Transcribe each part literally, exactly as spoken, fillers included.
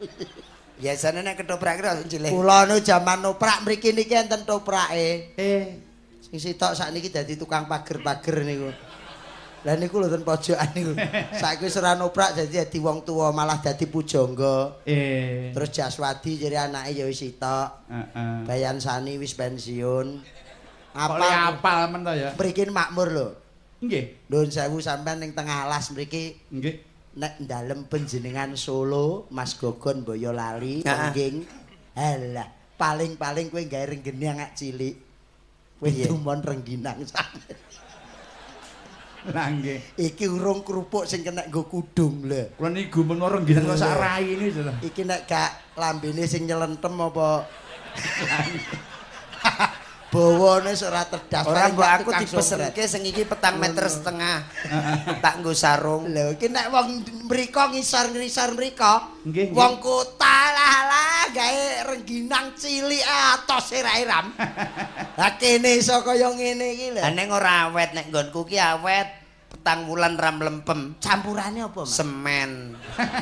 Biasane nek ketoprak kira cilik. Kula nu jaman noprak mriki niki enten toprake. Eh, Sing sitok sakniki dadi tukang pager-pager niku. Lah niku lho ten pojokan niku. Saiki wis ora noprak dadi dadi wong tuwa malah dadi pujangga. Eh. Terus Jaswadi jadi anake ya wis sitok. Heeh. Bayan Sani wis pensiun. Apal Apal apal men to ya. mriki makmur lho. Nggih. Nuwun sewu sampean ning tengah alas mriki Nggih. nek dalem panjenengan Solo Mas Gogon Boyolali Pengging. Halah, paling-paling kowe gawe rengginang ak cilik. Kowe dumon rengginang sampe. Lah nggih. Iki urung kerupuk sing kena nggo kudung lho. Kula niku men ora nggih kok sak rai ini lho. Iki nek gak lambene sing nyelentem apa bawane ora terdas. ora mbok aku dipesenke sing iki petang meter setengah. Tak nggo sarung. Lho iki nek wong mriko ngisor-ngisor mriko, Nggih, wong kota lah gawe rengginang cilik atos e ra iram. Lah kene iso kaya ngene iki lho. Lah ning ora awet nek nggonku ki awet petang wulan ram lempem. Campurane apa, Mas? Semen.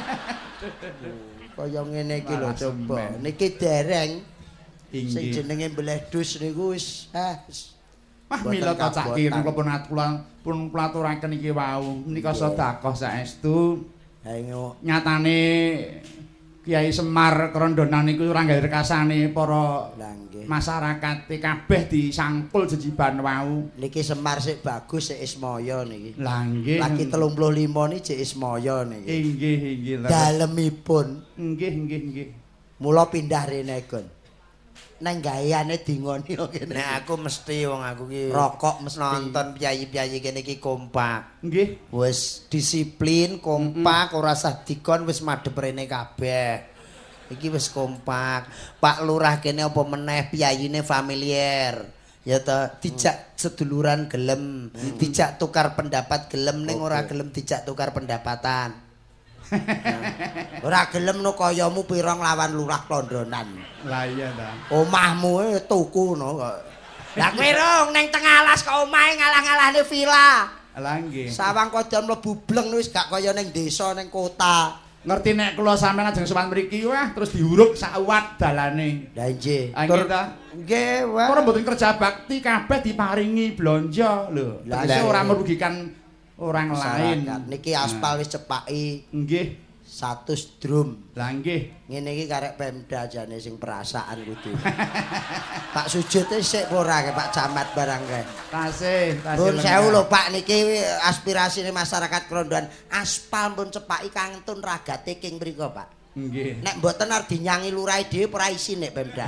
Kaya ngene iki lho Malah coba. semen. Niki dereng sing Inggih. jenenge mbledus niku wis ah wis Wah boten mila kocak kabotan. kireng kula pun kula pun kulaturaken iki wau. Menika sedekah saestu. Ha ngono. Nyatane Kiai Semar Krondonan niku ora gawe rekasane para Lah nggih. masyarakat kabeh disangkul jejiban wau. Niki Semar sik bagus sik Ismaya niki. Lah nggih. Lagi telung puluh lima niki sik Ismaya niki. Inggih inggih. Dalemipun Nggih nggih nggih. mula pindah rene Gon. Nang gaweane dingoni kok kene. Nek aku mesti wong aku ki Rokok mesti. nonton piyayi-piyayi kene iki kompak. Nggih. Wis disiplin, kompak, ora usah dikon wis madhep rene kabeh. Iki wis kompak. Pak Lurah kene apa meneh piyayine familiar. Ya ta, dijak seduluran gelem, dijak tukar pendapat gelem ning ora gelem dijak tukar pendapatan. Ora gelem no kayamu pira nglawan lurah Klondonan. Lah iya ta. Omahmu e tuku no kok. Lah kowe rong ning tengah alas kok omahe ngalah-ngalahne villa. Lah nggih. Sawang kodam mlebu bleng wis gak kaya ning desa ning kota. Ngerti nek kula sampeyan ajeng sowan mriki wah terus diuruk sak uwat dalane. Lah nggih. Ah nggih ta. Nggih, wah. Ora mboten kerja bakti kabeh diparingi blonjo lho. Lah, Tegese iya. ora merugikan orang lain. Masyarakat. Niki aspal wis cepaki Nggih. seratus drum. Lah nggih. Ngene iki karek Pemda jane sing perasaan kudu. Pak Sujud e sik ora ke Pak Camat barang kae. Tasih, tasih. Pun sewu lho Pak niki aspirasine masyarakat Klondon aspal pun cepaki kangentun ragate king mriku Pak. Nggih. Nek mboten arep dinyangi lurahe dhewe ora isin nek Pemda.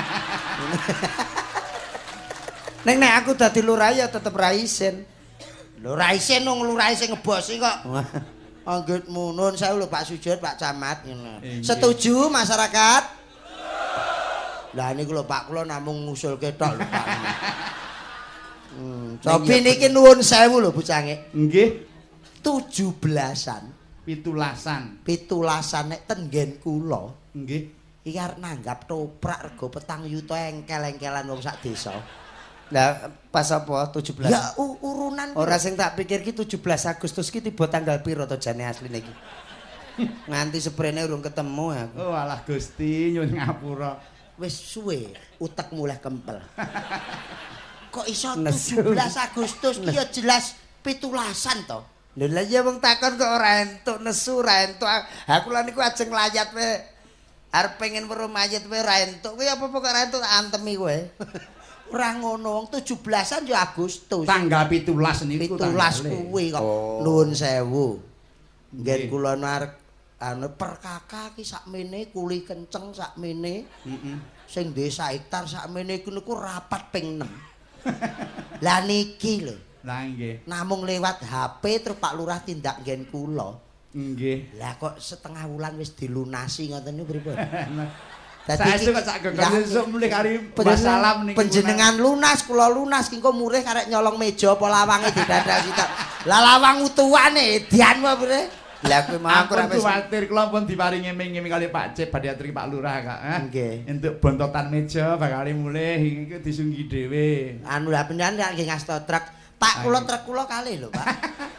Ning nek aku dadi lurah ya tetep ra isin. Lho ra isin nang lurahe sing ngebosi kok. Anggitmu nun sewu lho Pak Sujud, Pak Camat ngono. Inggih. Setuju masyarakat? Lah niku lho Pak kula namung ngusulke tok lho Pak. Hmm, cobi niki nuwun sewu lho bocange. Nggih. tujuh belasan, Pitulasan. pitulasan nek tenggen kula. Nggih. Iki arep nanggap toprak rego petang yuta engkel-engkelan wong sak desa. Lah pas apa tujuh belas? Ya u- urunan Ora sing tak pikir ki tujuh belas Agustus ki tiba tanggal piro to jane asline iki. Nganti seprene urung ketemu aku. Oh alah Gusti nyuwun ngapura. wis suwe utek mulai kempel. Kok iso Nesu. tujuh belas Agustus ki ya jelas pitulasan to. Lho lah ya wong takon kok ora entuk nesu ora entuk. Aku lan niku ajeng layat wae. Arep pengen weruh mayit wae ora entuk. Kuwi apa-apa kok ora entuk tak antemi kowe. Ora ngono wong tujuh belasan ya Agustus. Tanggal pitulas niku pitulas tanggale. kuwi kok. Oh. Nuwun sewu. Nggih Nggih. kula narek anu perkaka ki sakmene kuli kenceng sakmene. Heeh. Sing desa hektar sakmene iku niku rapat ping enam. Lah niki lho, Lah nggih. namung lewat H P terus Pak Lurah tindak nggen kula. Nggih. Lah kok setengah wulan wis dilunasi ngoten niku pripun? Saestu kok sak gegere esuk mulih kari wassalam niki. Panjenengan lunas, kula lunas ki engko murih karek nyolong meja apa lawange didadak sitok. Lah lawang utuhane edian wae bre. Lah kuwi mau aku Aku ora wis kuwatir kula pun diparingi iming-iming kali Pak Cip badhe aturi Pak Lurah kak. Eh? Nggih. Entuk bontotan meja bakal mulih iki disunggi dhewe. Anu lah panjenengan nggih ngasta truk. Pak kula truk kula kalih lho, Pak.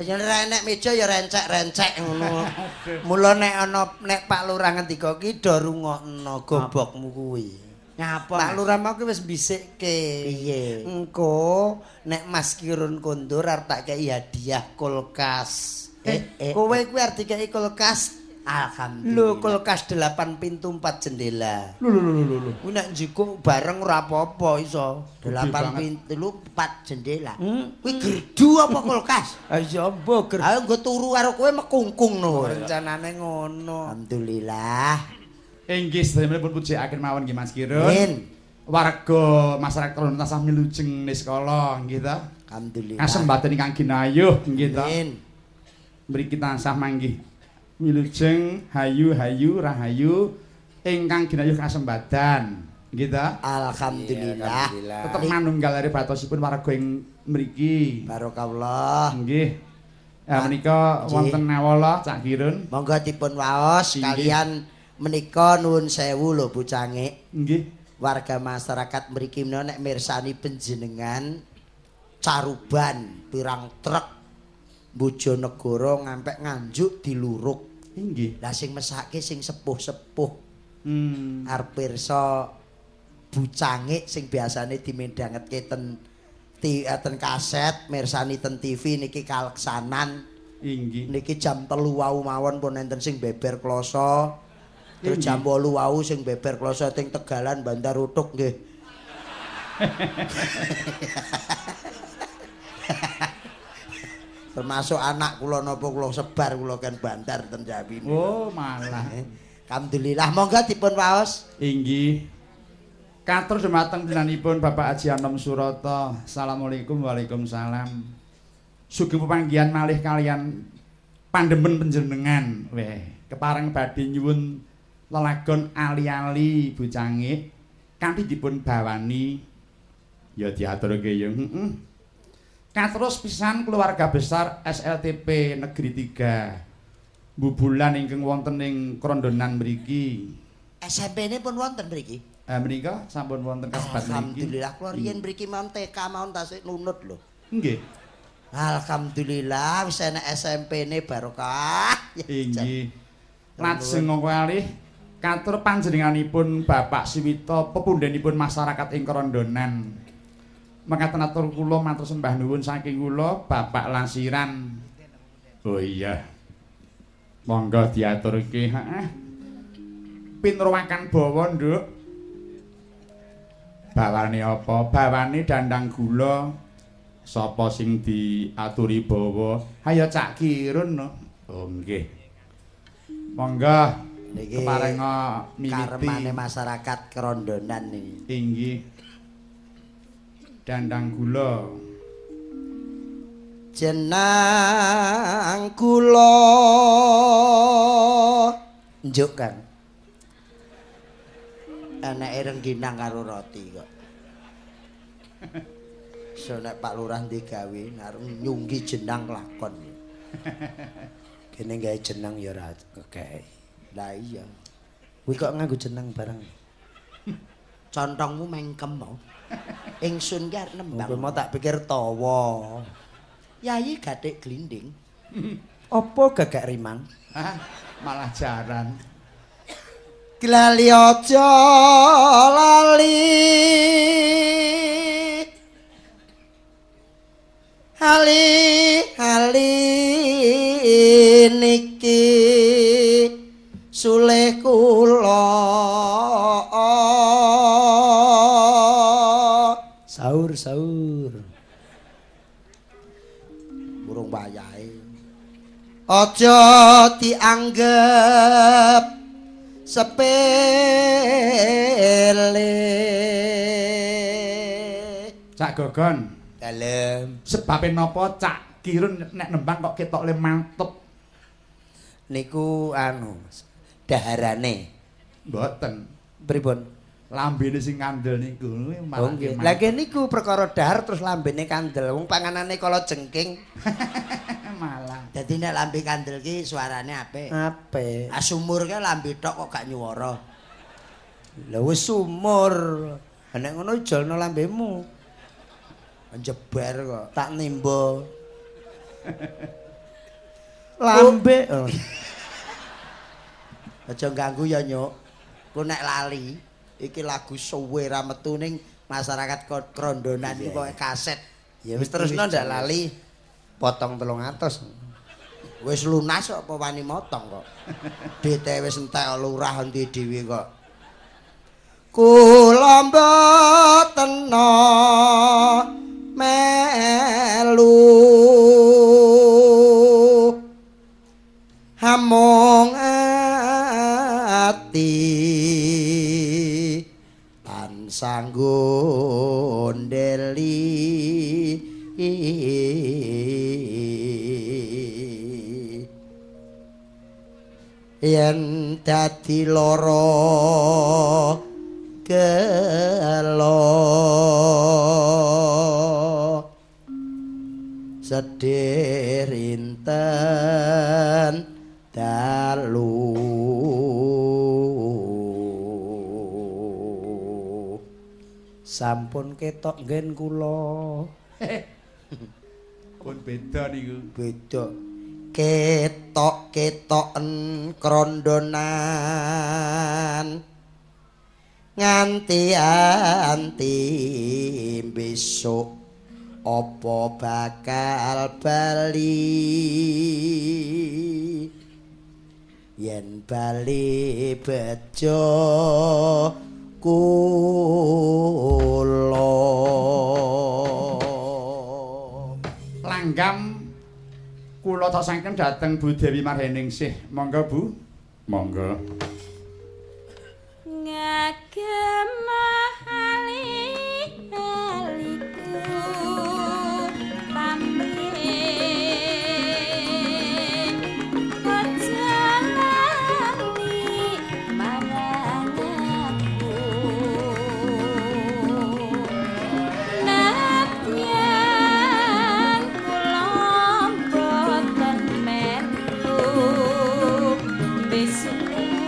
Ya nek meja ya rencek-rencek ngono. Mula nek ana nek Pak Lurah ngendika ki do rungokno gobokmu kuwi. Ngapa? Pak Lurah mau ki wis mbisikke. Piye? Engko nek Mas Kirun kondur arep tak kei hadiah kulkas. Eh, eh, kowe kuwi arep dikei kulkas. Alhamdulillah. Lho kulkas delapan pintu empat jendela. Lho lho lho lho. Kuwi nek njikuk bareng ora apa-apa iso. delapan pintu lu empat jendela. Hmm? Kuwi gerdu apa kulkas? Ah iya mbok ger. Ayo nggo turu karo kowe mekungkung no. Rencanane ngono. Alhamdulillah. Inggih sedaya pun pujekaken mawon nggih Mas Kirun. Min. Warga masyarakat Rondo tansah milujeng niskala nggih ta. Alhamdulillah. Kasembadan ingkang ginayuh nggih ta. Min. Mriki tansah manggih wilujeng hayu-hayu rahayu ingkang ginayuh kasembadan nggih ta. Alhamdulillah. Tetep manunggalare batosipun warga ing mriki. Barokallah. Nggih. Ya menika wonten nawala Cak Kirun. Monggo dipun waos kalian menika nuwun sewu lho Bu Cangik. Nggih. Warga masyarakat mriki menawa nek mirsani panjenengan caruban pirang truk Bojonegoro ngampek Nganjuk diluruk. Inggih. Lah sing mesake sing sepuh-sepuh. Hmm. Arep pirsa Bu Cangik sing biasane dimendhangetke ten ten kaset, mirsani ten T V niki kaleksanan. Inggih. Niki jam telu wau mawon pun enten sing beber kloso. Terus jam wolu wau sing beber kloso teng Tegalan Bandar Utuk nggih. Termasuk anak kula napa kula sebar kula kan Bandar ten Jambi. Oh, malah. Alhamdulillah monggo dipun waos. Inggih. Katur dumateng dinanipun Bapak Haji Anom Surata. Assalamualaikum waalaikumsalam. Sugeng pepanggihan malih kalian pandemen panjenengan. Weh, kepareng badhe nyuwun lelagon ali-ali Bu Cangik kanthi dipun bawani ya diaturke ya. Heeh. Katerus pisan keluarga besar S L T P Negeri tiga Bubulan ingkang wonten ing Krondonan mriki. S M P-ne pun wonten mriki. Eh menika sampun wonten kasebat mriki. Alhamdulillah kula riyen mriki mawon T K mawon tasik nunut lho. Nggih. Alhamdulillah wis enek S M P-ne barokah. Inggih. Lajeng kalih katur panjenenganipun Bapak Siwito pepundhenipun masyarakat ing Krondonan. Mekaten atur kula matur sembah nuwun saking kula Bapak Lasiran. Oh iya. Monggo diaturke, heeh. Pinruwakan bawa, Nduk. Bawane apa? Bawane dandang gula. Sapa sing diaturi bawa? Hayo Cak Kirun no. Oh nggih. Monggo niki keparenga miwiti karmane masyarakat Krondonan niki. Inggih. Dandang gula. Jenang kula njuk kan. Eneke rengginang karo roti kok. So nek Pak Lurah digawe arep nyunggi jenang lakon. Kene gawe jeneng ya ora kekek. Lah iya. Kuwi kok nganggo jeneng bareng. Contongmu mengkem mau. Ingsun ki arep nembang. Kowe mau tak pikir tawa. Yayi gathik glinding. Apa gagak riman? Hah, malah jaran. Glali aja lali. Ali ali niki sulih kula. Saur saur. Burung wayahe. Aja dianggep sepele. Cak Gogon. Dalem. Sebabe napa Cak Kirun nek nembang kok ketok le mantep. Niku anu daharane. Mboten. Pripun? Lambene sing kandel niku Oh nggih. Lah niku perkara dahar terus lambene kandel. Wong panganane kala jengking. malah. Dadi nek lambe kandel ki suarane apik. Apik. Ah sumur ki lambe tok kok gak nyuwara. Lah wis sumur. Nek ngono ijolno lambemu. Njebar kok. Tak nimba. lambe. Oh. Aja ganggu ya, Nyuk. Ku nek lali, iki lagu suwe ra metu ning masyarakat Krondonan iki pokoke kaset. Ya wis terusno ndak lali. Potong telung atus. Wis lunas kok apa wani motong kok. Dite wis entek lurah endi dhewe kok. Kula mboten melu hamong ati tansah gondeli yen dadi lara gelo sedih rinten dalu sampun ketok nggen kula pun beda niku beda ketok-ketoken Krondonan nganti anti besok apa bakal bali yen bali bejo kula langgam kula tak sangken dhateng Bu Dewi Marheningsih monggo Bu monggo ngagem ali-aliku pamrih aja lali marang aku nadyan kula boten melu besok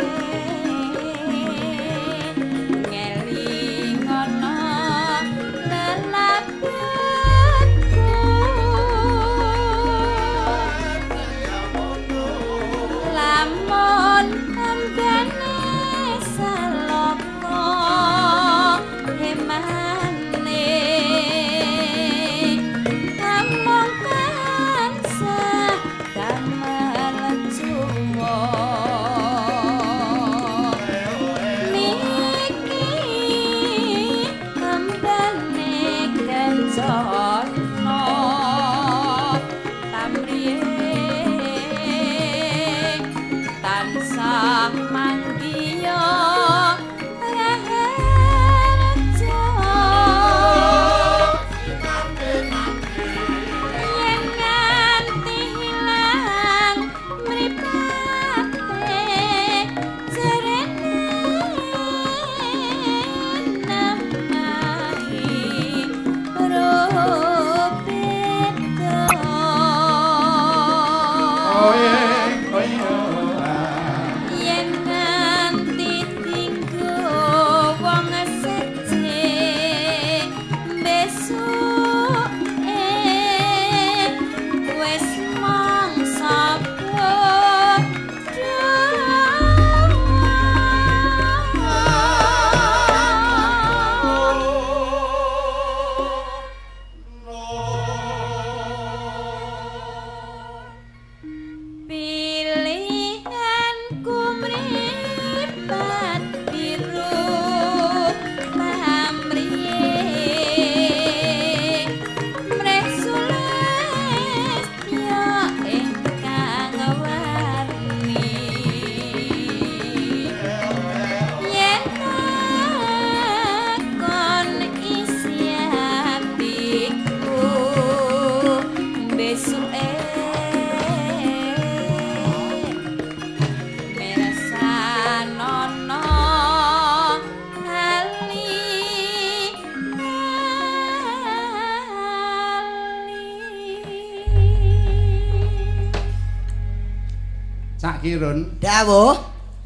Kirun dawuh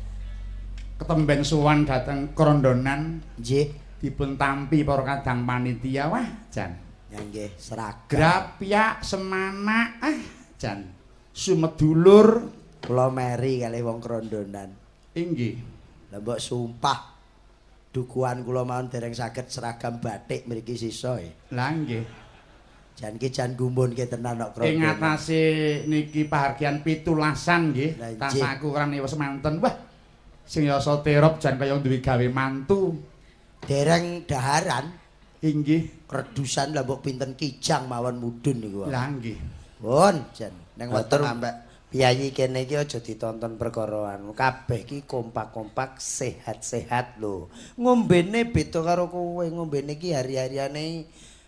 ketemben suwan dhateng Krondonan nggih dipun tampi para kadang panitia wah jan ya nggih seragam grapyak semana ah jan sumedulur kula meri kalih wong krondonan. Inggih. Lah mbok sumpah dukuhan kula mawon dereng saged seragam batik mriki sisa e. Lah nggih. Jan ki jan gumunke tenan kok krondonan. Ing atase niki pahargyan pitulasan nggih. Lah, Tas aku kan wis manten. Wah. Sing yasa terop jan kaya duwe gawe mantu. Dereng daharan. Inggih. Redusan lah mbok pinten kijang mawon mudhun niku. Lah nggih. Pun jan ning Motor weteng ambek piyayi kene iki aja ditonton perkara anu. Kabeh iki kompak-kompak sehat-sehat lho. Ngombene beda karo kowe. Ngombene iki hari-hariane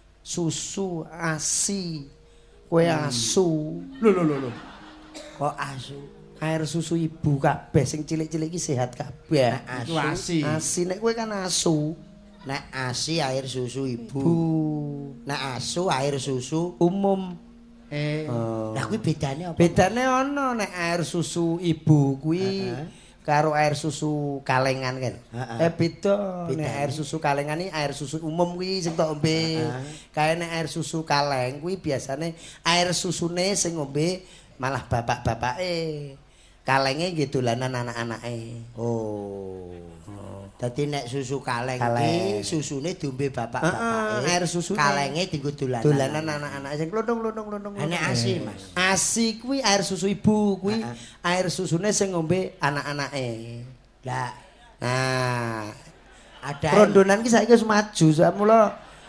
susu, asi, kowe asu. Lho lho lho lho. kok asu. Air susu ibu kabeh sing cilik-cilik iki sehat kabeh. Iku asi. Asi nek kowe kan asu. Nek asi air susu ibu. Bu. Nek asu air susu Umum. Eh. Lah kuwi bedane apa? Bedane ana nek air susu ibu kuwi Heeh. karo air susu kalengan kan. Heeh. Eh beda. Nek Bedane. air susu kalengan iki air susu umum kuwi sing tok ombe. Kae nek air susu kaleng kuwi biasane air susune sing ngombe malah bapak-bapake. Kalenge nggih dolanan anak-anake. Oh. Dadi nek susu kaleng Kaleng. iki susune diombe Heeh, bapak-bapake. air susune. Kalenge dienggo dolanan. Dolanan anak-anak sing klondong-klondong-klondong. Nek asi, Mas. Asi kuwi air susu ibu, kuwi Heeh. air susune sing ngombe anak-anake. Lah Nah, ada krondonan ki saiki wis maju, samula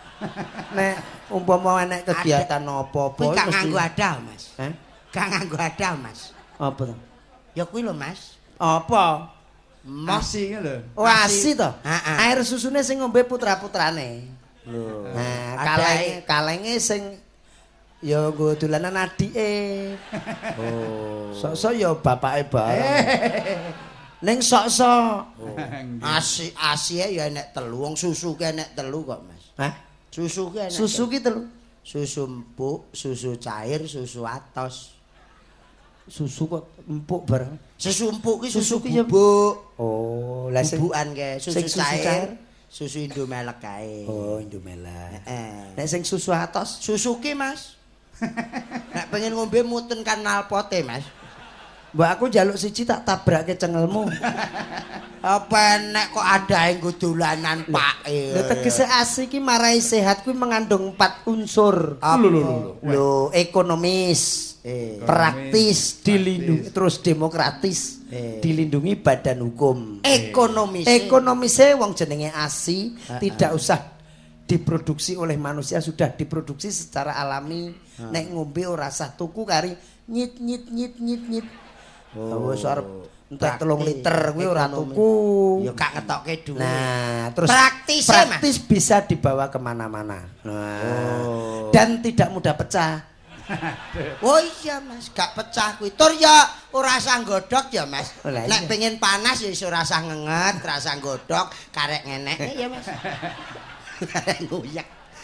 nek umpama enek kegiatan apa-apa kuwi gak mesti- nganggo adah, Mas. Hah? Gak nganggo adah, Mas. Apa to? Ya kuwi lho, Mas. Apa? Asi lho. Oh, asi to? Heeh. Air susune sing ngombe putra-putrane. Lho. Nah, Ada- kalenge kalenge sing ya nggo dolanan adike. Oh. Sok-sok ya bapake bareng. Ning sok-sok. Asi asi ya enek telu, wong susu ki enek telu kok, Mas. Hah? Susu ki enek. Susu telu. ki telu. Susu empuk, susu cair, susu atos. Susu kok empuk bareng. Susu empuk ki susu Susu ki ya- bubuk. Oh, lah sing Bubukan ke susu sing susu cair, cair? susu Indomelek kae. Oh, Indomelek. Heeh. Nek sing susu atos Susu ki, Mas. Nek pengen ngombe muten kanal pote, Mas. mbak aku njaluk siji tak tabrake cengelmu. Apa nek kok ada yang dolanan Pak? Lha tegese asi ki marai sehat kuwi mengandung empat unsur. Lho lho lho. Lho, ekonomis, Eh. praktis, dilindungi terus demokratis, Eh. dilindungi badan hukum. Ekonomis. Ekonomisnya wong jenenge asi tidak usah diproduksi oleh manusia, sudah diproduksi secara alami. Nek ngombe ora usah tuku kari nyit nyit nyit nyit nyit. Oh, wis arep entek telung liter kuwi ora Ekonomi. tuku. Ya gak ngetokke duit. Nah, terus Praktis ya, praktis bisa dibawa kemana-mana. Nah, Oh. dan tidak mudah pecah. Oh iya, Mas, gak pecah kuwi. Tur ya ora usah nggodhog ya, Mas. Oh, lah Nek iya. pengen panas ya ora usah ngenget, ora usah nggodhog, karek ngenek ya, Mas. Karek nguyak.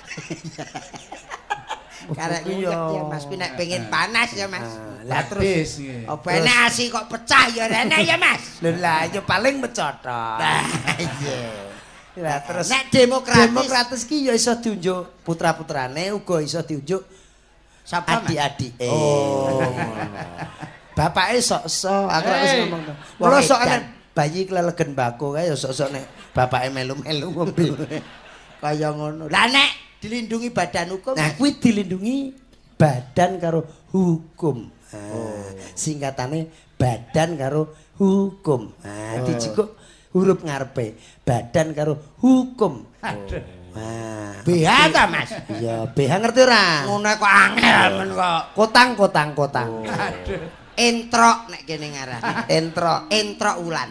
Karek Kuwi nguyak ya. ya, Mas. Kuwi nek pengen panas ya, Mas. Lah terus Terus nggih. Apa enek asi kok pecah ya rene ya, Mas. lho lah ya paling mecotok. Lah iya. Lah terus Nek demokratis, demokratis ki ya iso diunjuk putra-putrane uga iso diunjuk sapa, Mas? adik-adike. Oh. Bapake sok-sok, aku ora wis Hey. ngomong. Wong Mula sok edan. nek bayi kelelegen bako kae ya sok-sok nek bapake melu-melu ngombe. Kaya ngono. Lah nek dilindungi badan hukum. Nah, kuwi dilindungi badan karo hukum. Nah, singkatane badan karo hukum. Nah, dijikuk huruf ngarepe badan karo hukum. Nah, B H ta, Mas? iya, B H ngerti ora? Ngono kok angel men kok. Kotang, kotang, kotang. Entrok nek kene ngarani. Entro. Entrok ulan.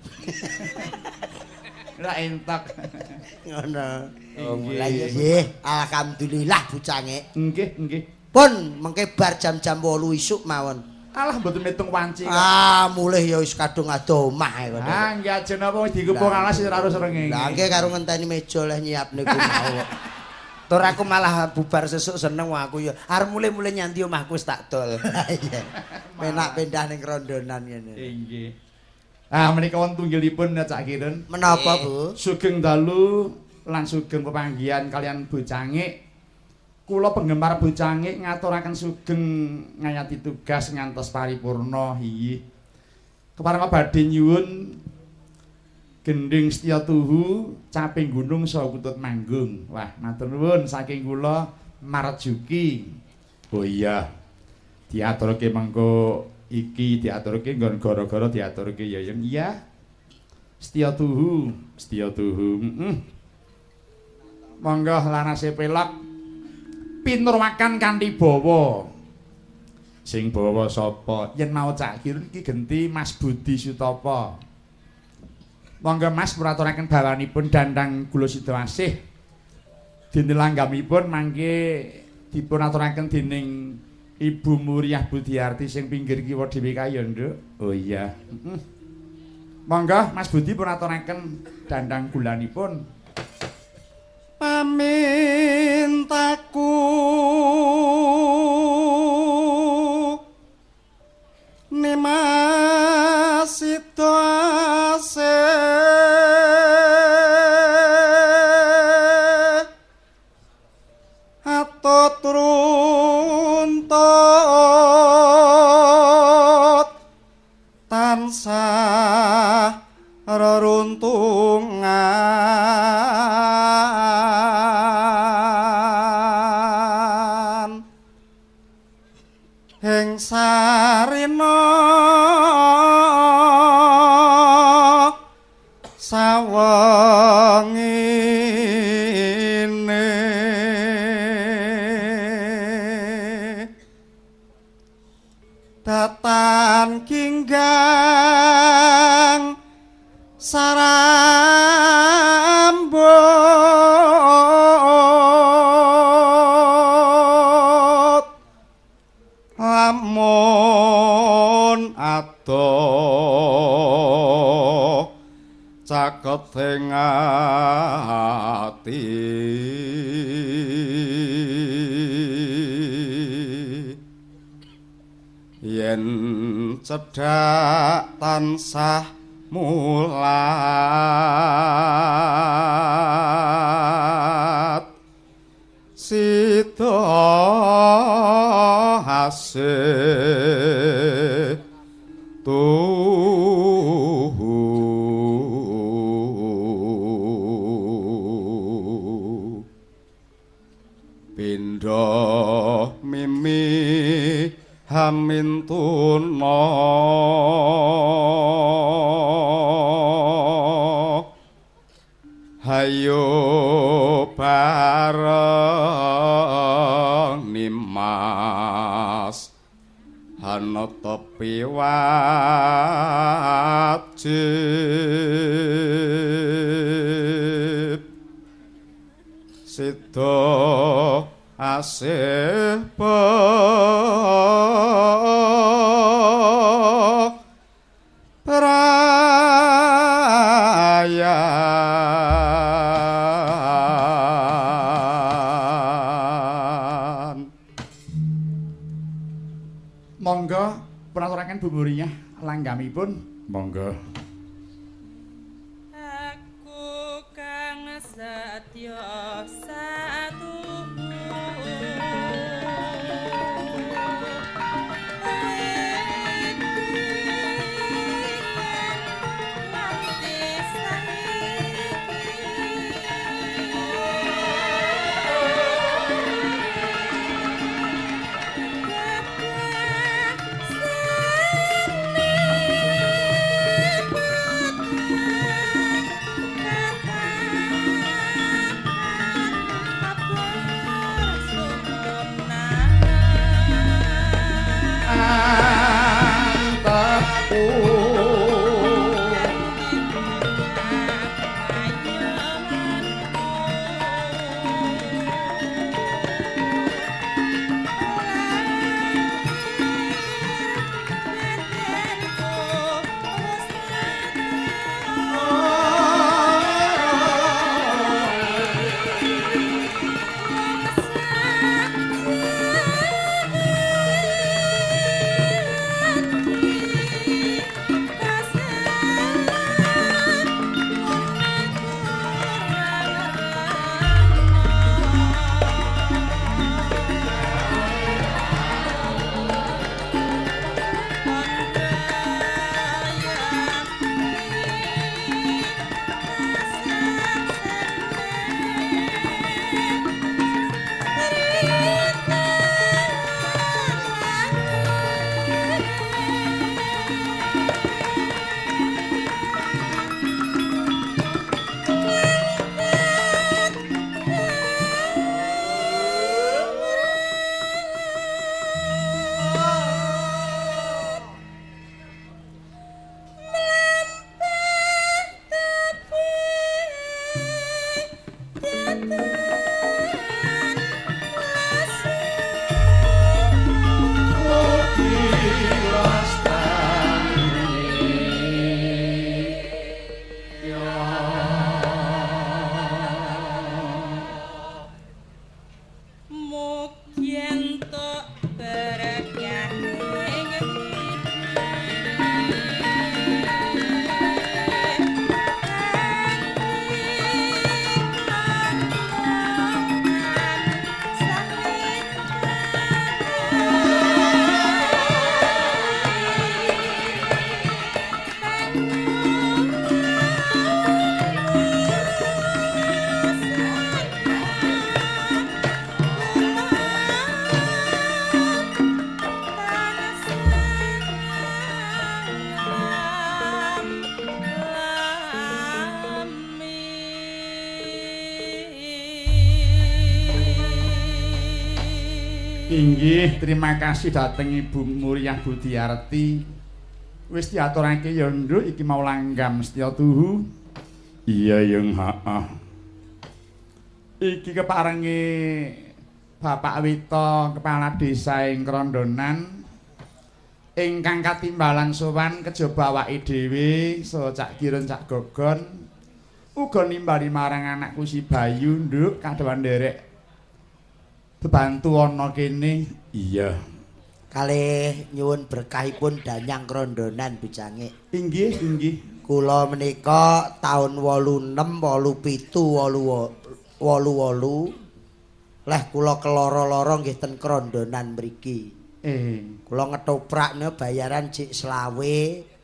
Ora entok. Ngono. Oh, Mulai nggih, alhamdulillah bucange. Nggih, nggih. Pun mengke bar jam-jam wolu isuk mawon. Alah mboten mitung wanci kok. Ah, mulih ya wis kadung ado omah e kono. Ah, nggih aja napa wis dikumpul alas ora harus rengenge. Lah nggih karo ngenteni meja leh nyiapne ku mau. Tur aku malah bubar sesuk seneng wong aku ya. Arep mulai-mulai nyanti omahku wis tak dol. Iya. Penak pindah ning rondonan ngene. Nggih. Ah, menika wonten tunggilipun Cak Kiren. Menapa, Bu? Sugeng dalu lan sugeng pepanggihan kalian bocangik kula penggemar Bocangik ngaturaken sugeng ngayati tugas ngantos paripurna. Inggih. Keparenga badhe nyuwun gending Setya Tuhu caping gunung saha kutut manggung. Wah, matur nuwun saking kula Marjuki. Oh iya. Diaturke mengko iki diaturke nggon gara-gara diaturke ya yen iya. Setya Tuhu, Setya Tuhu. Heeh. Monggo lanase pelak pinurwakan kanthi bawa. Sing bawa sapa? Yen mau Cak Kirun iki genti Mas Budi Sutapa. Monggo Mas muraturaken bawanipun Dandang Kula Sidawasih. Dinten langgamipun mangke dipun aturaken dening Ibu Muriah Budiarti sing pinggir kiwa dhewe kaya, Nduk. Oh iya. Heeh. Monggo Mas Budi pun aturaken dandang gulanipun. Pamintaku nimasitase atut runtut tansah reruntungan ing sarina sawengine datan kinggang sarambut lamun adoh caketing ati yen cedhak tansah mulat sida hasih tuhu pindha mimi hamintuna hayo bareng nimas ana tepi wajib sida asih perayaan. Monggo punaturaken Bu Muriah langgamipun. Monggo. Aku kang setya satuhu Thank you. Inggih, terima kasih dateng Ibu Muryah Budiarti. Wis diaturake ya nduk iki mau langgam setya tuhu. Iya yang haah. Iki keparengi Bapak Wito Kepala Desa ing Krondonan ingkang katimbalan sowan kejaba awake dhewe saha Cak Kirun Cak Gogon uga nimbali marang anakku si Bayu nduk kadhewan nderek bebantu ana kene. Iya. Kalih nyuwun berkahipun Danyang Krondonan Bujangik. Inggih, inggih. Kula menika taun wolu enem wolu pitu wolu wolu leh kula keloro-loro nggih ten Krondonan mriki. Eh, kula ngetoprakne bayaran jik selawe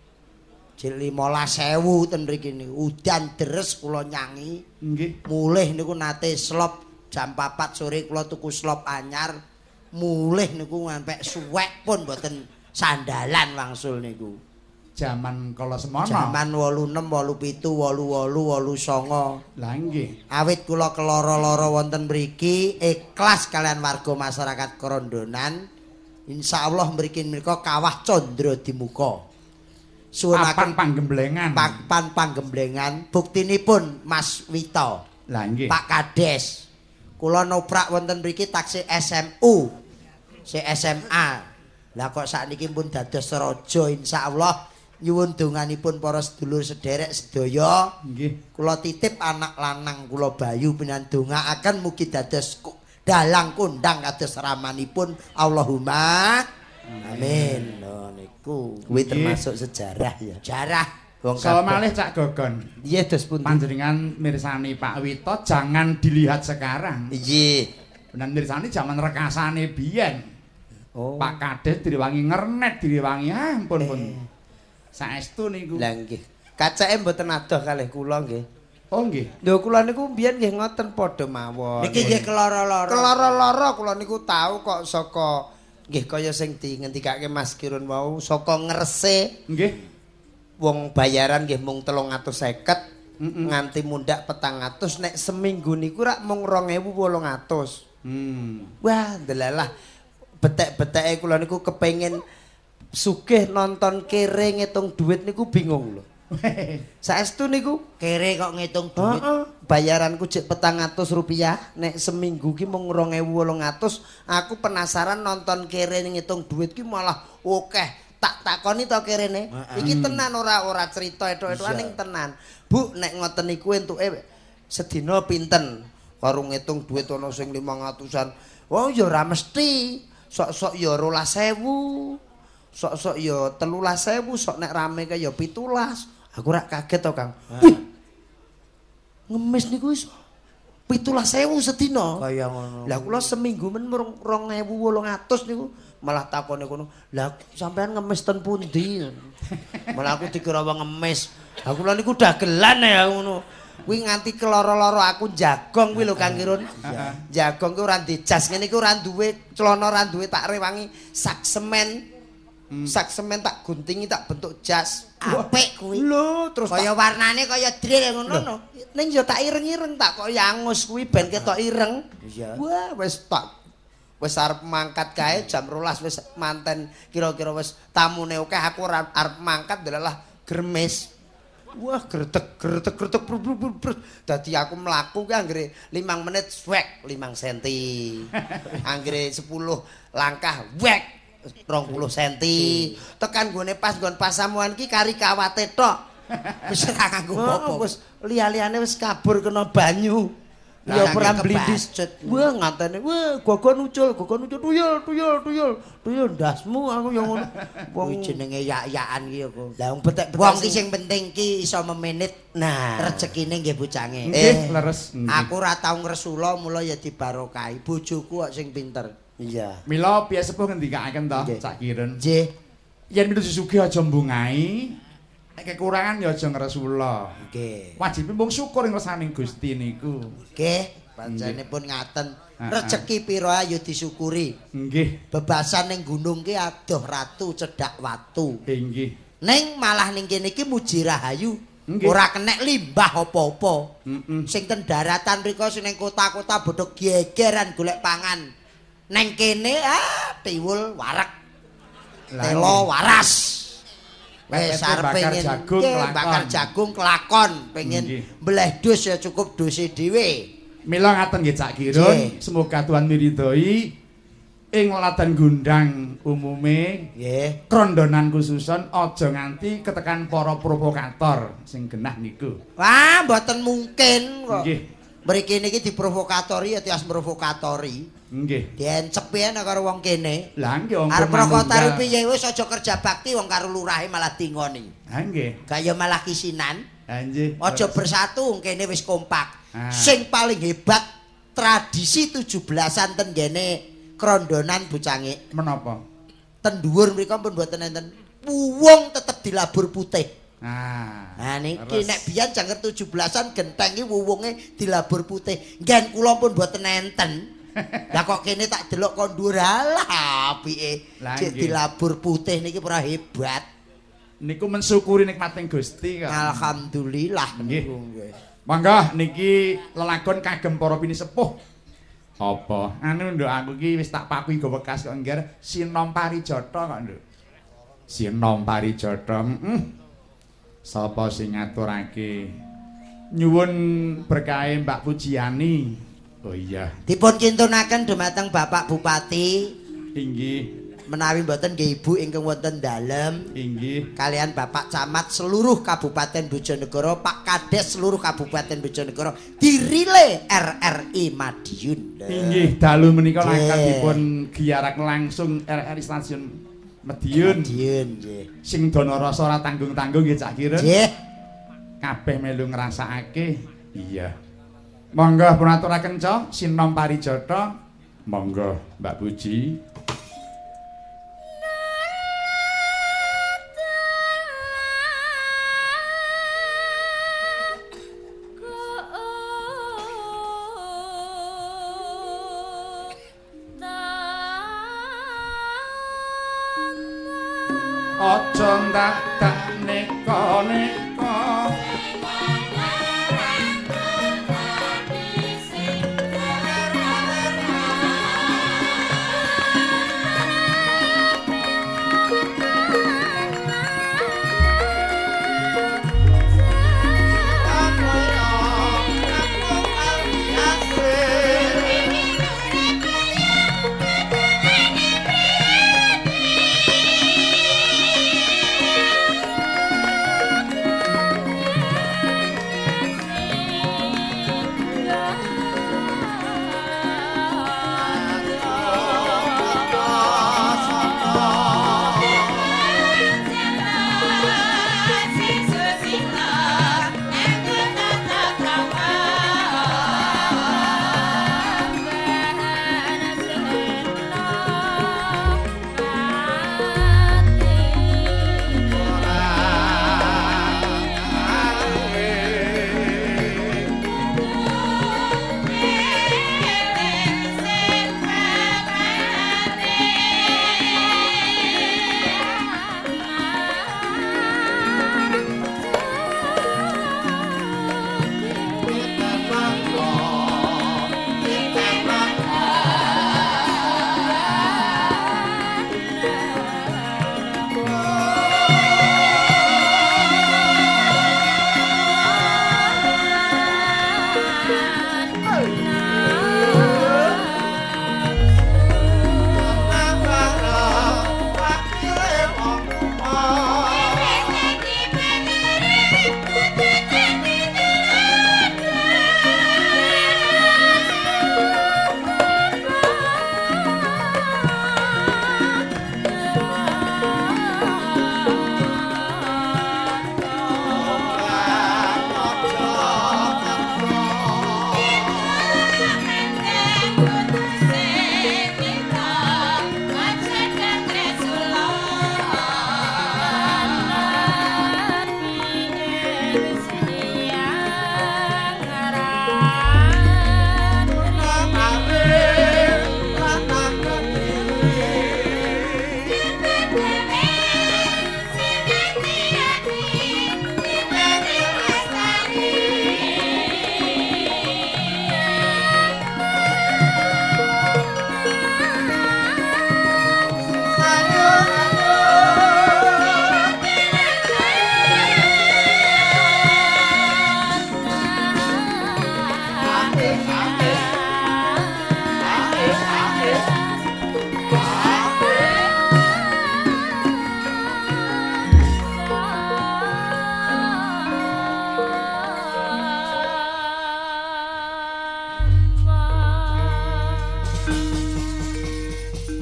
jik limolas ewu ten mriki niku. Udan deres kula nyangi. Nggih. Mulih niku nate slop jam papat sore kula tuku slop anyar. Mulih niku ngantek suwek pun mboten sandalan wangsul niku. Jaman kala semono. Jaman wolu enem wolu pitu wolu wolu wolu songo. Lah nggih. Awit kula keloro-loro wonten mriki ikhlas kalian warga masyarakat Krondonan. Insyaallah mriki menika kawah Candra Dimuka. Papan panggemblengan. Papan panggemblengan buktinipun Mas Wito. Lah nggih. Pak Kades. Kula noprak wonten mriki taksih S M U. Si S M A. Lah kok sakniki pun dados raja insyaallah nyuwun donganipun para sedulur sederek sedaya. Nggih. Kula titip anak lanang kula Bayu pinandongaaken mugi dados dalang kondang kados ramanipun Allahumma amin. Lho niku kuwi termasuk sejarah ya. Sejarah. Salam malih Cak Gogon. Nggih dos pundi? Panjenengan mirsani Pak Wito jangan dilihat sekarang. Nggih. Benan mirsani zaman rekasane biyen. Oh. Pak Kades direwangi ngernet, direwangi ampun pun. Eh. Saestu niku. Lah nggih. Kacake mboten adoh kalih kula nggih. Oh nggih. Lho kula niku mbiyen nggih ngoten padha mawon. Niki nggih keloro-loro. Keloro-loro kula niku tahu kok saka nggih kaya sing dingendikake Mas Kirun wau saka Ngresik. Nggih. Wong bayaran nggih mung telung atus seket Mm -mm. nganti mundak petang atus nek seminggu niku rak mung rong ewu wolung atus. Hmm. Wah, ndelalah betek-beteke kula niku kepengin sugih nonton kere ngitung duit niku bingung lho. Saestu niku kere kok ngitung duit. Heeh. Bayaranku jek petang atus rupiah nek seminggu ki mung rong ewu wolung atus. Aku penasaran nonton kere ngitung duit ki malah akeh. Tak takoni to kerene. Iki tenan ora ora cerita etok-etokan ning tenan. Bu, nek ngoten niku entuke sedina pinten? Karo ngitung duit ana sing limang atusan. Oh ya ora mesti. Sok-sok ya rolas ewu. Sok-sok ya telulas ewu, sok nek rame kaya ya pitulas. Aku ora kaget to, Kang. Wih. Ngemis niku iso pitulas ewu sedina. Kaya ngono. Lah kula seminggu men rong ewu wolung atus niku. Malah takone kono, "Lah sampean ngemis ten pundi?" Malah aku dikira wong ngemis. Aku lha niku dagelan ya ngono. Kuwi nganti keloro-loro aku jagong kuwi lho Kang Kirun. Jagong ku ora dijas ngene iki ora duwe celana ora duwe tak rewangi sak semen. Sak semen tak guntingi tak bentuk jas. Apik kuwi. Lho, terus kaya warnane kaya dril ngono no. Ning yo tak ireng-ireng tak kok angus kuwi ben ketok ireng. Iya. Wah, wis tak wis arep mangkat kae jam rolas wis manten kira-kira wis tamune akeh aku ora arep mangkat delalah gremes. Wah, gretek gretek gretek brut brut brut. Dadi aku mlaku ki anggere limang menit swek limang senti. Anggere sepuluh langkah wek rong puluh senti. Tekan gone pas nggon pasamuan ki kari kawate tok. Wis ora nganggo apa. Wis liya-liyane wis kabur kena banyu. Ya ora blindis. Wah ngatene, wah gogon ucul, gogon ucul tuyul, tuyul, tuyul. Tuyul ndasmu aku ya ngono. Wong jenenge yak-yakan ki kok. Lah wong betek-betek. Wong ki sing penting ki iso memenit nah rezekine nggih bocange. Nggih, leres. Aku ora tau ngresula mula ya dibarokahi. Bojoku kok sing pinter. Iya. Mila piye sepuh ngendikaken to, Cak Kiren. Nggih. Yen minutu sugih aja mbungai. Nek kekurangan ya aja ngresula. Nggih. Wajib mung syukur ing ngersaning Gusti niku. Nggih, pancene pun ngaten. Rezeki pira ayo disyukuri. Nggih. Bebasan ning gunung ki adoh ratu cedak watu. Nggih. Ning malah ning kene iki muji rahayu. Nggih. Ora kenek limbah apa-apa. Heeh. Sing ten daratan mriko sing ning kota-kota bodho gegeran golek pangan. Neng kene ah tiwul warak. Telo waras. Wes arep pengen jagung, bakar jagung kelakon, pengen mbleh dus ya cukup dose dhewe. Mila ngaten nggih Cak Kirun, semoga Tuhan miridhoi ing laladan gundang umume nggih. Krondonan khususon aja nganti ketekan para provokator sing genah niku. Wah, mboten mungkin kok. Nggih. Mriki niki diprovokatori ya tias provokatori. Nggih. Diencepi ana karo wong kene. Lah nggih wong arep provokatori piye wis aja kerja bakti wong karo lurahe malah dingoni. Ha nggih. Gak ya malah kisinan. Ha nggih. Aja bersatu wong kene wis kompak. Ah. Sing paling hebat tradisi tujuh belasan ten gene krondonan Bocangik. Menapa? Ten dhuwur mriku pun mboten enten. Wuwung tetep dilabur putih. Ah. Nah niki nek biyen jangker tujuh belasan genteng iki wuwunge dilabur putih. Nggen kula pun mboten enten. Lah kok kene tak delok kon dhuwur alah apike. Cek dilabur putih niki ora hebat. Niku mensyukuri nikmating Gusti kok. Alhamdulillah niku nggih. Mangga niki lelagon kagem para pinisepuh. Apa? Anu nduk aku iki wis tak pakuhi go bekas kok ngger Sinom Parijata kok nduk. Sinom Parijata. Heeh. Sapa sing ngaturake? Nyuwun berkahe Mbak Pujiani. Oh iya. Dipun kintunaken dumateng Bapak Bupati. Inggih. Menawi mboten nggih Ibu ingkang wonten dalem. Inggih. Kalian Bapak Camat seluruh Kabupaten Bojonegoro, Pak Kades seluruh Kabupaten Bojonegoro dirile R R I Madiun. Inggih, dalu menika langkah dipun giyarak langsung R R I Stasiun Madiun. Madiun nggih. Sing dana rasa ora tanggung-tanggung nggih Cak Kiren. Nggih. Kabeh melu ngrasakake. Iya. Monggo pun aturaken ca Sinom Parijata. Monggo Mbak Puji. Aja ndak neka-neka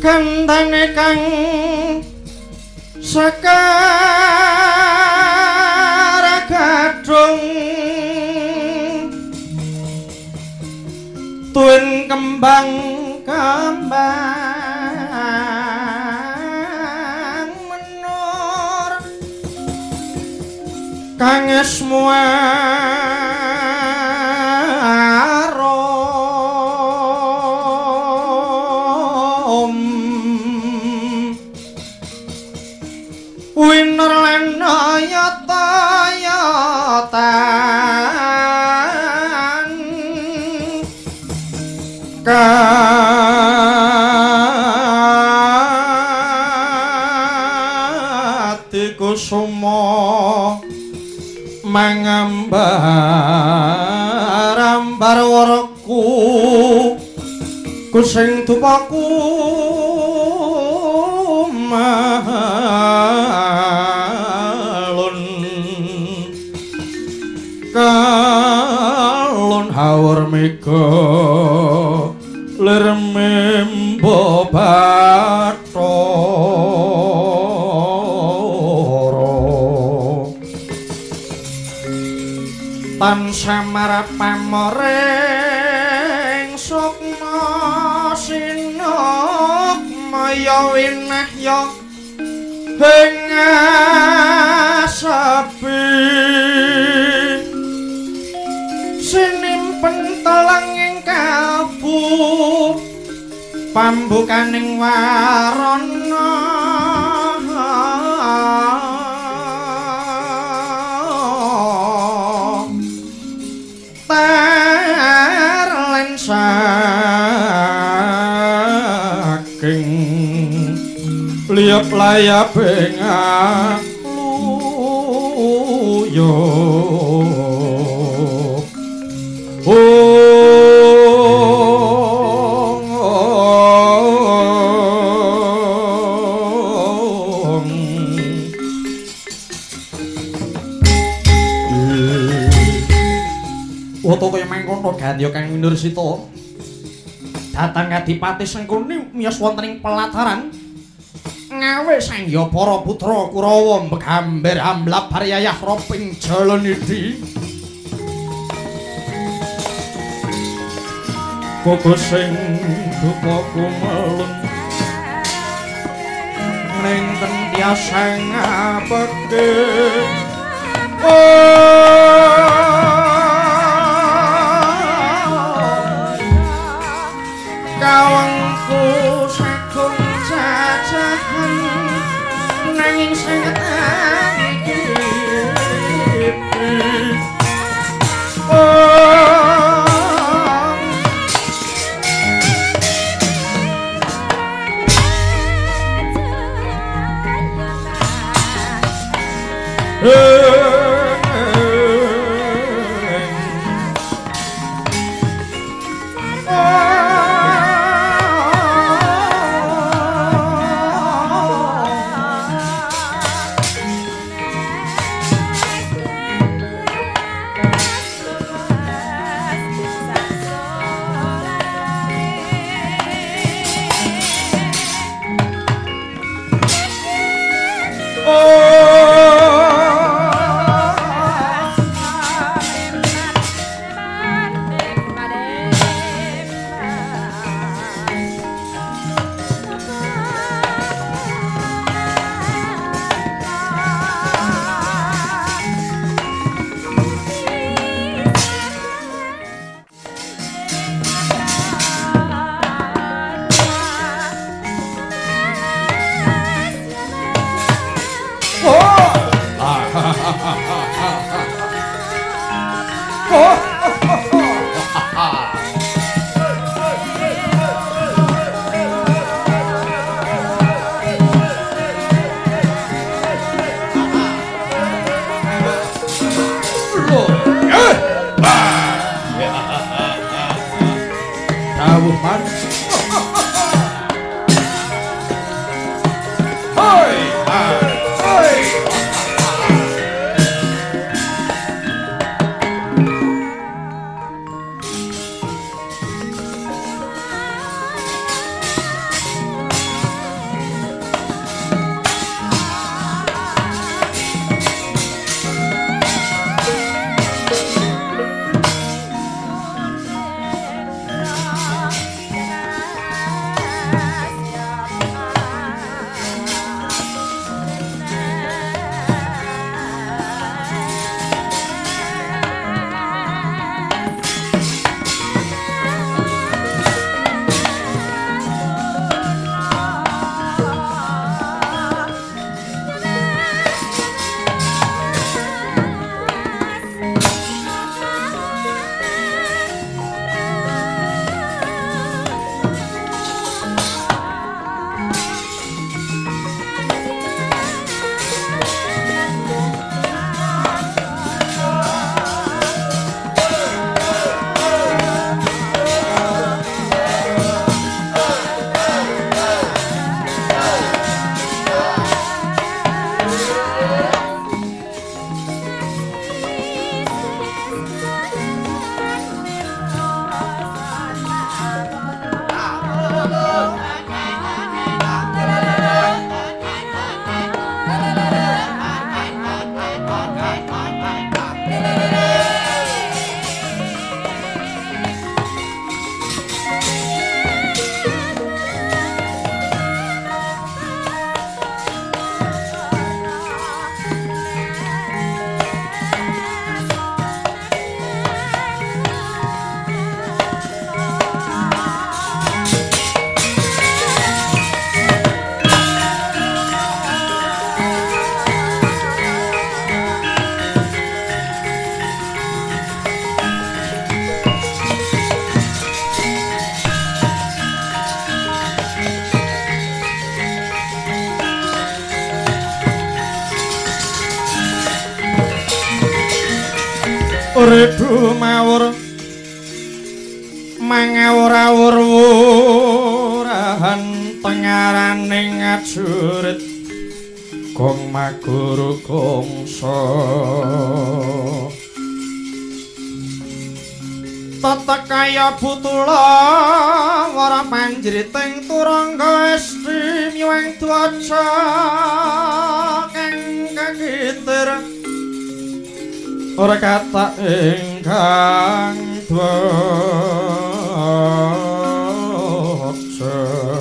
gandane kang sakara gadung tuwin kembang kembang menur kang esmuarom winur lan yata-yatan kati kusuma mangambar-ambar waraku kusing tupaku malun kalon hawar mega lir membo bathara tan samar pamoreng sukma sinok maya winah ya ing asapi sinimpen telang ing kabu pambukaning warana terlen saking liap layap ngak luyup Woto kaya mangkono gandya Kang Winursita datang Adipati Sengkuni miyos wonten ing pelataran ngawe sangya para putra Kurawa mbegamber amlap Haryayah roping Jalanidi koko sing duka kumelun ning tentiasa ngapeke kawangku sagung jajahan nanging sanget akipi Redu mawur mangawur-awur wurahan tengaraning ajurit gong maguru gongso tata kaya butula wara panjriting turangga esti miwang dwaca kang kagitir ora kata ingkang dwaca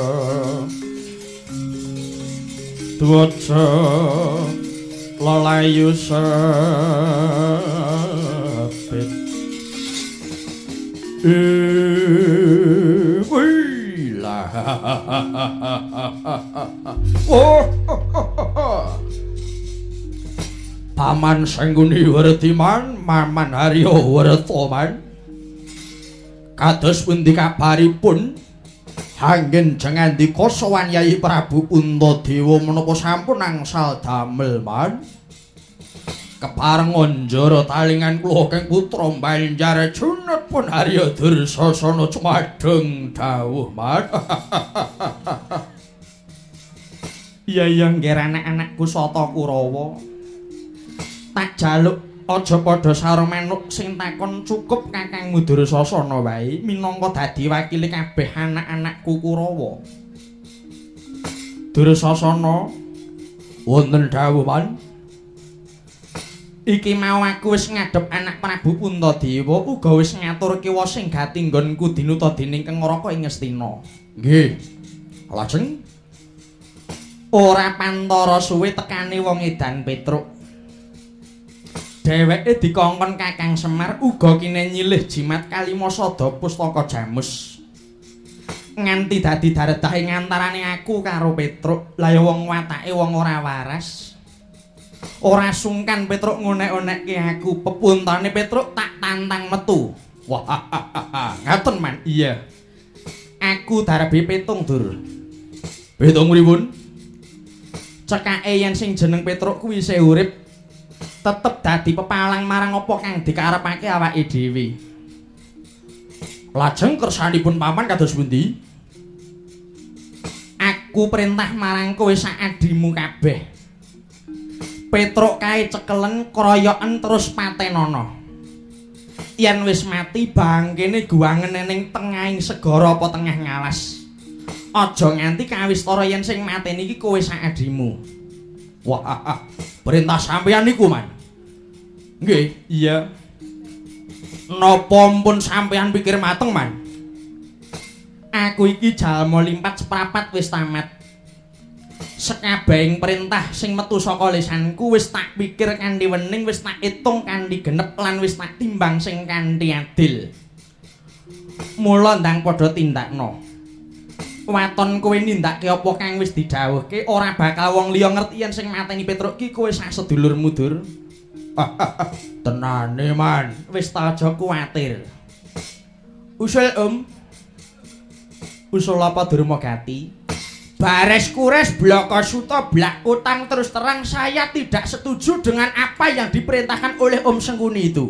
dwaca lalayu sepit wila oh Paman Sangguni Wertiman Maman Haryo Wertoman kados pundi kabaripun anggen jengandika sowan Yai Prabu Puntadewa menapa sampun angsal damel man kepareng njara talingan kula kang putra Banjar Junut pun Harya Dursasana cumadeng dawuh man iya iya nggih anak-anakku Sata Kurawa tak jaluk aja padha sareng manuk sing takon cukup Kakang Dursasana wae minangka dadi wakile kabeh anak-anakku Kurawa. Dursasana wonten dawuh man. Iki mau aku wis ngadhep anak Prabu Puntadewa uga wis ngatur kiwa sing gati nggonku dinuta dening Kang Raka ing Ngastina. Nggih. Lajeng ora pantara suwe tekane wong edan Petruk. Dheweke dikongkon Kakang Semar uga kine nyilih jimat Kalimasada pustaka Jamus. Nganti dadi daredahing antarane aku karo Petruk. Lah ya wong watake wong ora waras. Ora sungkan Petruk ngonek-onekke aku. Pepuntane Petruk tak tantang metu. Wah, ngaten man. Iya. Aku darebi pitung dur. Pitung pripun? Cekake yen sing jeneng Petruk kuwi isih urip tetep dadi pepalang marang apa kang dikarepake awake dhewe. Lajeng kersanipun paman kados pundi? Aku perintah marang kowe sak adimu kabeh. Petruk kae cekelen kroyoken terus patenana. Yen wis mati bangkene guwangen ning tengahing segara apa tengah ngalas. Aja nganti kawistara yen sing mateni iki kowe sak adimu. Wah, perintah sampeyan niku man. Nggih, iya. Napa pun sampeyan pikir mateng, Man? Aku iki jalma limpat seprapat wis tamat. Sekabehing perintah sing metu saka lisanku wis tak pikir kanthi wening, wis tak itung kanthi genep lan wis tak timbang sing kanthi adil. Mula ndang padha tindakno. Waton kowe nindakake apa kang wis didhawuhke, ora bakal wong liya ngerti yen sing mateni Petruk ki kowe sak sedulurmu dur. Tenane man, wis ta aja kuwatir. Usul Om. Usul apa Durmagati? Bares kures bloko suta blak utang terus terang saya tidak setuju dengan apa yang diperintahkan oleh Om Sengkuni itu.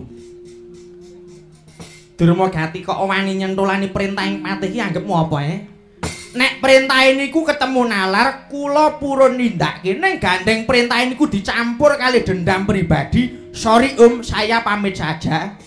Durmagati kok wani nyentulani perintah yang mati iki anggapmu apa eh? Nek perintah ini ku ketemu nalar, kula purun nindakke. Nek gandeng perintah ini ku dicampur kali dendam pribadi. Sorry Om, saya pamit saja.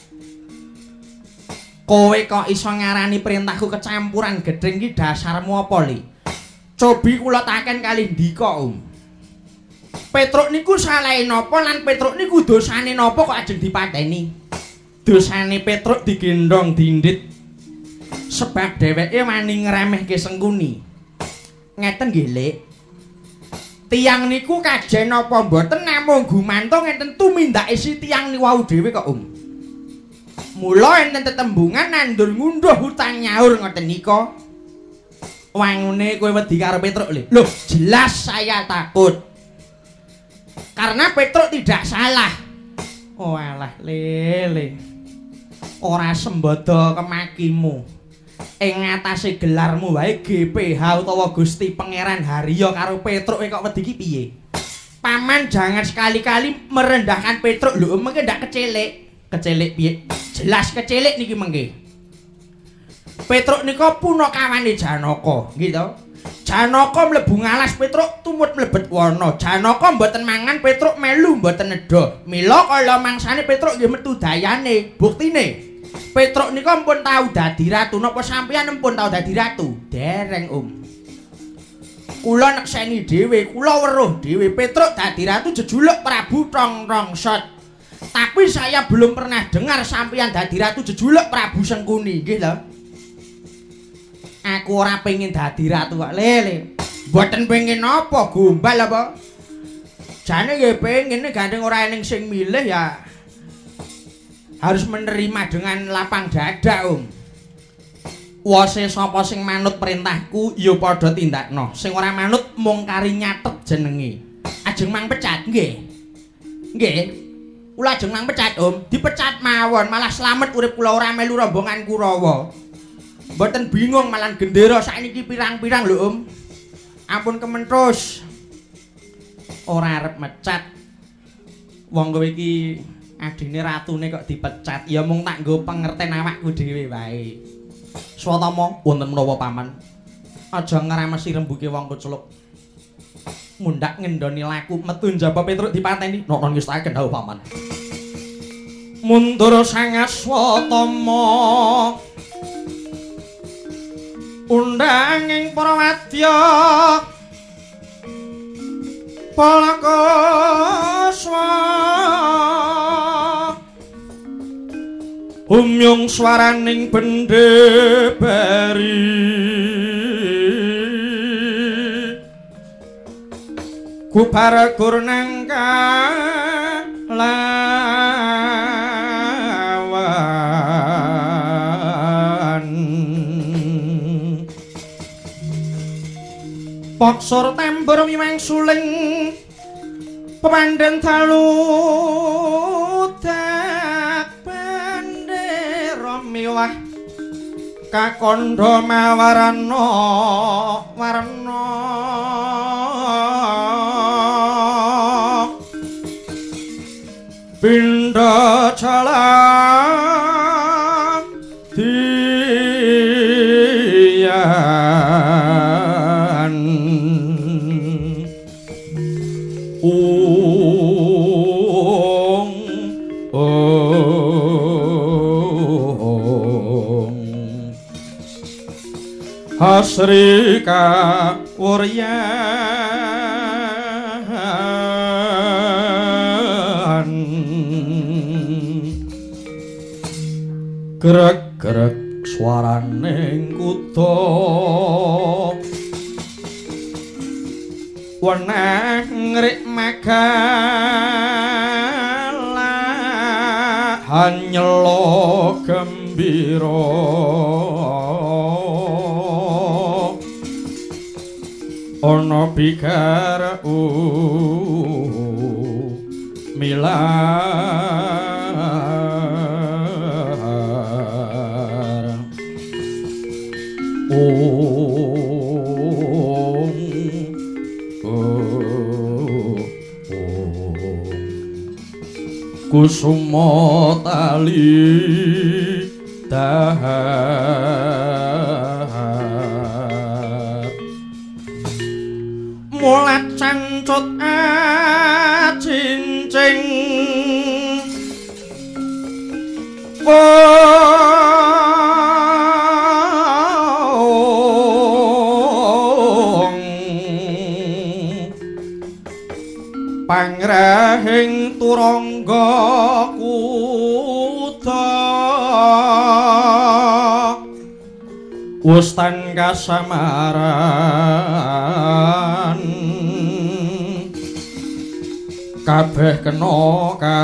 Kowe kok iso ngarani perintahku kecampuran gedeng ki dasarmu apa li? Cobi kula taken kali ndika Om. Petruk niku salahe napa lan Petruk niku dosane napa kok ajeng dipateni? Dosane Petruk digendong dindit. Sebab dheweke wani ngremehke Sengkuni. Ngeten nggih, Lek. Tiang niku kajen apa mboten namung gumantung enten tumindake si tiang niku dhewe kok, Om. Mula enten tetembungan nandur ngunduh hutang nyaur ngoten nika. Wangune kowe wedi karo Petruk, Le. Loh, jelas saya takut. Karena Petruk tidak salah. Oh alah, Lele. Ora sembodo kemakimu. Ing ngatasé gelarmu wae G P H utawa Gusti Pangeran Harya karo Petruk kok wedi ki piye? Paman jangan sekali-kali merendahkan Petruk lho, mengke ndak kecelik. Kecilik piye? Jelas kecilik niki mengke. Petruk nika punakawane Janaka, nggih to? Janaka mlebu ngalas Petruk tumut mlebet wana. Janaka mboten mangan Petruk melu mboten nedha. Mila kala mangsane Petruk nggih metu dayane. Buktine Petruk nika pun tau dadi ratu. Napa sampeyan pun tau dadi ratu? Dereng, Om. Kula nekseni dhewe, kula weruh dhewe Petruk dadi ratu jejuluk Prabu Tongtongsot. Tapi saya belum pernah dengar sampeyan dadi ratu jejuluk Prabu Sengkuni, nggih lho. Aku ora pengen dadi ratu kok lele. Mboten pengen apa, gombal apa? Jane nggih pengen gandeng ora ening sing milih ya. Harus menerima dengan lapang dada, Om. Wose sapa sing manut perintahku ya padha tindakno. Sing ora manut mung kari nyatet jenenge. Ajeng mang pecat, nggih. Nggih. Kula ajeng mang pecat, Om. Dipecat mawon, malah slamet urip kula ora melu rombongan Kurawa. Mboten bingung malah gendera sakniki pirang-pirang lho, Om. Ampun kementhus. Ora arep mecat. Wong kowe iki adine ratune kok dipecat. Ya mung tak nggo pengerten awakku dhewe wae. Swatama wonten menawa paman. Aja ngramesi rembuke wong kuceluk. Mundak ngendoni laku metu njaba Petruk dipateni. Nok ngestaken dawuh paman. Mundur sang Aswatama. Undanging para wadya Palakaswa Umyung swaraning bendebari Kuparagur nang Poksor tembur miwang suling pepandhen dalu dak bandera miwah kakandha mawarana warna pindha cala Hasrika Wuryan Grek-grek swaraning kuda weneh ngrik magala hanyela gembira ana bigar u milar om kusuma tali dahat mulat cancut acincing wong pangrahing turangga kuda Ustan kasamaran kabeh kena ka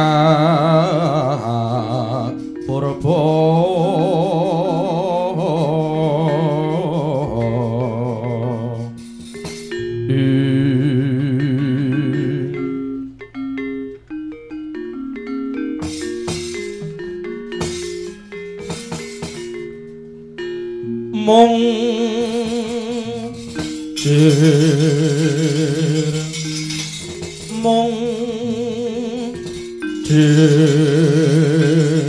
purba mung dir mung dir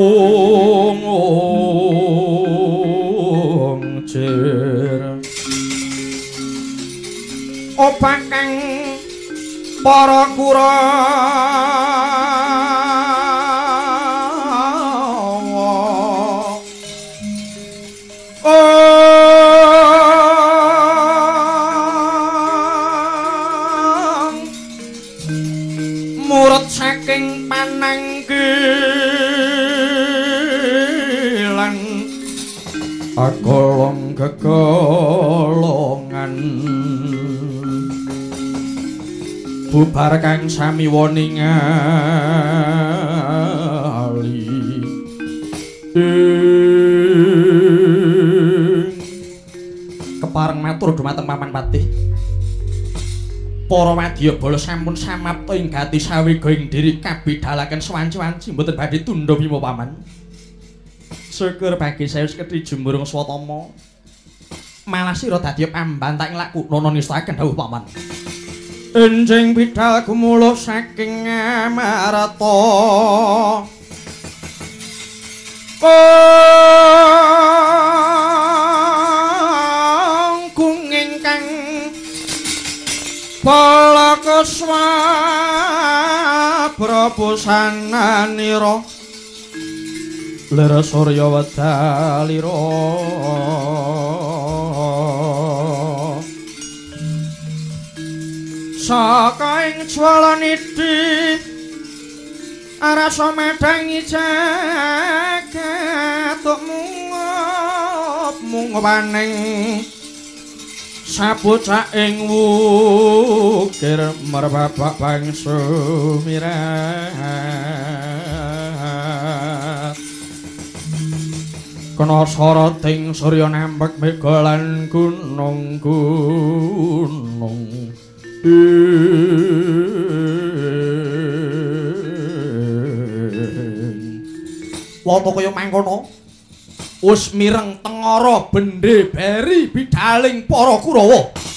jir opak kang para Kurawa murid saking Pananggilan akolong kekolongan bubar kang sami wani ngali kepareng matur dumateng Paman Patih para wadyabala sampun samapta ing gati sawiga ing diri kabidhalaken sawanci-wanci mboten badhe tundha mimo Paman. Syukur bagi saya kedhi jumburung swatama. Malah sira dadi pambantak ing laku nono nistakaken dawuh Paman. Enjing bidhal gumuluh saking Amarta. Kung ingkang Balakaswabra pusananira lir surya wedalira saka ing jwalaniti arasa medangi jagat mungop mungopaning sabocah ing wukir merbabak bangsa mirat kena soroting surya nempek mega lan gunung-gunung wata kaya mangkono wis mireng tengara bendhe beri bidhaling para Kurawa